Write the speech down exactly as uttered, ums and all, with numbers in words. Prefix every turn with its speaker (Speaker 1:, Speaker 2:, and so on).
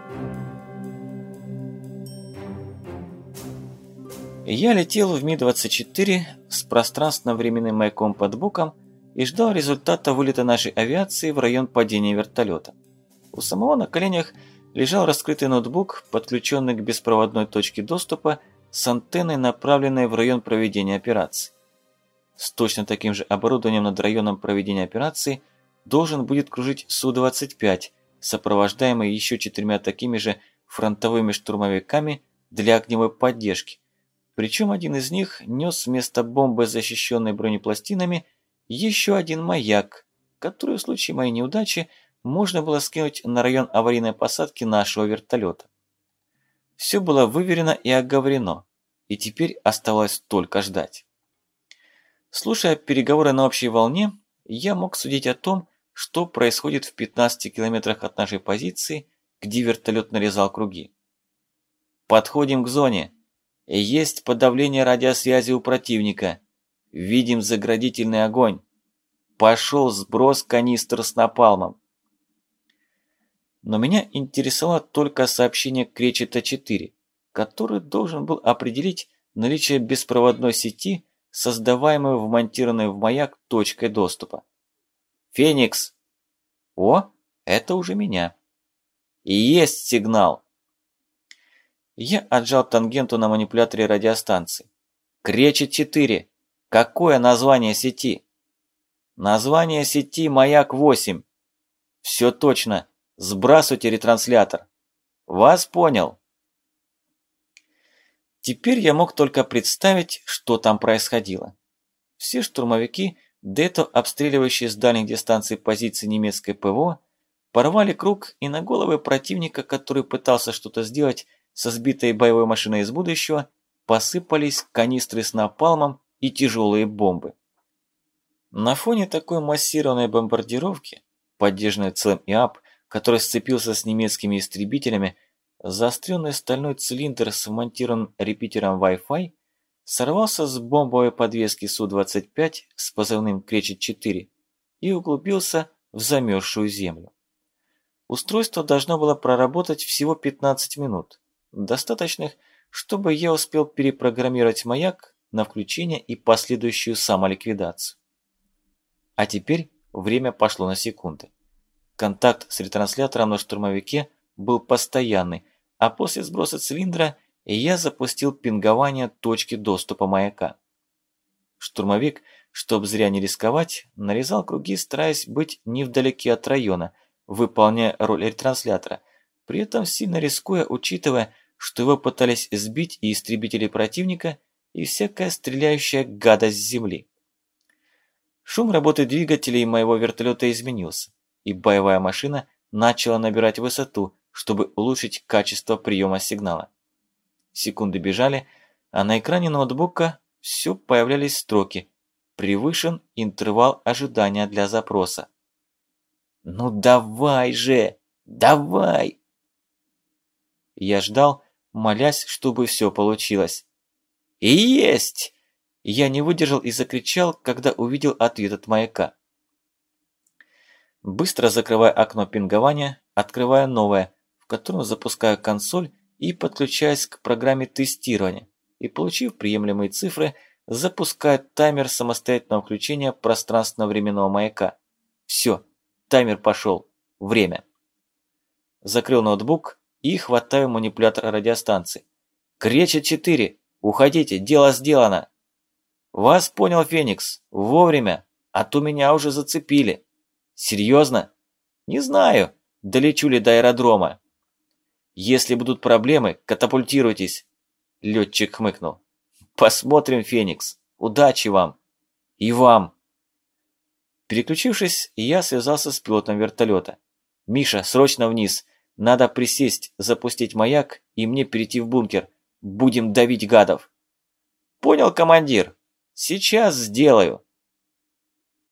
Speaker 1: Я летел в Ми двадцать четыре с пространственно-временным маяком под боком и ждал результата вылета нашей авиации в район падения вертолета. У самого на коленях лежал раскрытый ноутбук, подключенный к беспроводной точке доступа с антенной, направленной в район проведения операции. С точно таким же оборудованием над районом проведения операции должен будет кружить Су двадцать пять, сопровождаемый еще четырьмя такими же фронтовыми штурмовиками для огневой поддержки. Причем один из них нес вместо бомбы, защищенной бронепластинами, еще один маяк, который в случае моей неудачи можно было скинуть на район аварийной посадки нашего вертолета. Все было выверено и оговорено, и теперь оставалось только ждать. Слушая переговоры на общей волне, я мог судить о том, что происходит в пятнадцати километрах от нашей позиции, где вертолет нарезал круги. Подходим к зоне. Есть подавление радиосвязи у противника. Видим заградительный огонь. Пошел сброс канистр с напалмом. Но меня интересовало только сообщение Кречета четыре, который должен был определить наличие беспроводной сети, создаваемой вмонтированной в маяк точкой доступа. «Феникс!» «О, это уже меня!» «И есть сигнал!» Я отжал тангенту на манипуляторе радиостанции. «Кречет четыре! Какое название сети?» «Название сети Маяк восемь!» «Все точно! Сбрасывайте ретранслятор!» «Вас понял!» Теперь я мог только представить, что там происходило. Все штурмовики, до этого обстреливающие с дальних дистанций позиции немецкой ПВО, порвали круг, и на головы противника, который пытался что-то сделать со сбитой боевой машиной из будущего, посыпались канистры с напалмом и тяжелые бомбы. На фоне такой массированной бомбардировки, поддержанной целым ИАП, который сцепился с немецкими истребителями, заостренный стальной цилиндр с вмонтированным репитером Wi-Fi сорвался с бомбовой подвески Су двадцать пять с позывным Кречет четыре и углубился в замерзшую землю. Устройство должно было проработать всего пятнадцать минут, достаточных, чтобы я успел перепрограммировать маяк на включение и последующую самоликвидацию. А теперь время пошло на секунды. Контакт с ретранслятором на штурмовике был постоянный, а после сброса цилиндра я запустил пингование точки доступа маяка. Штурмовик, чтобы зря не рисковать, нарезал круги, стараясь быть невдалеке от района, выполняя роль ретранслятора, при этом сильно рискуя, учитывая, что его пытались сбить и истребители противника, и всякая стреляющая гадость с земли. Шум работы двигателей моего вертолета изменился, и боевая машина начала набирать высоту, чтобы улучшить качество приема сигнала. Секунды бежали, а на экране ноутбука все появлялись строки «Превышен интервал ожидания для запроса». «Ну давай же! Давай!» Я ждал, молясь, чтобы все получилось. «И есть!» Я не выдержал и закричал, когда увидел ответ от маяка. Быстро закрывая окно пингования, открывая новое, в котором запускаю консоль и подключаюсь к программе тестирования, и, получив приемлемые цифры, запускаю таймер самостоятельного включения пространственно-временного маяка. Все, таймер пошел. Время. Закрыл ноутбук и хватаю манипулятор радиостанции. «Кречет четыре! Уходите, дело сделано!» «Вас понял, Феникс. Вовремя, а то меня уже зацепили». «Серьезно?» «Не знаю, долечу ли до аэродрома». «Если будут проблемы, катапультируйтесь», – летчик хмыкнул. «Посмотрим, Феникс. Удачи вам». «И вам». Переключившись, я связался с пилотом вертолета. «Миша, срочно вниз. Надо присесть, запустить маяк и мне перейти в бункер. Будем давить гадов». «Понял, командир. Сейчас сделаю».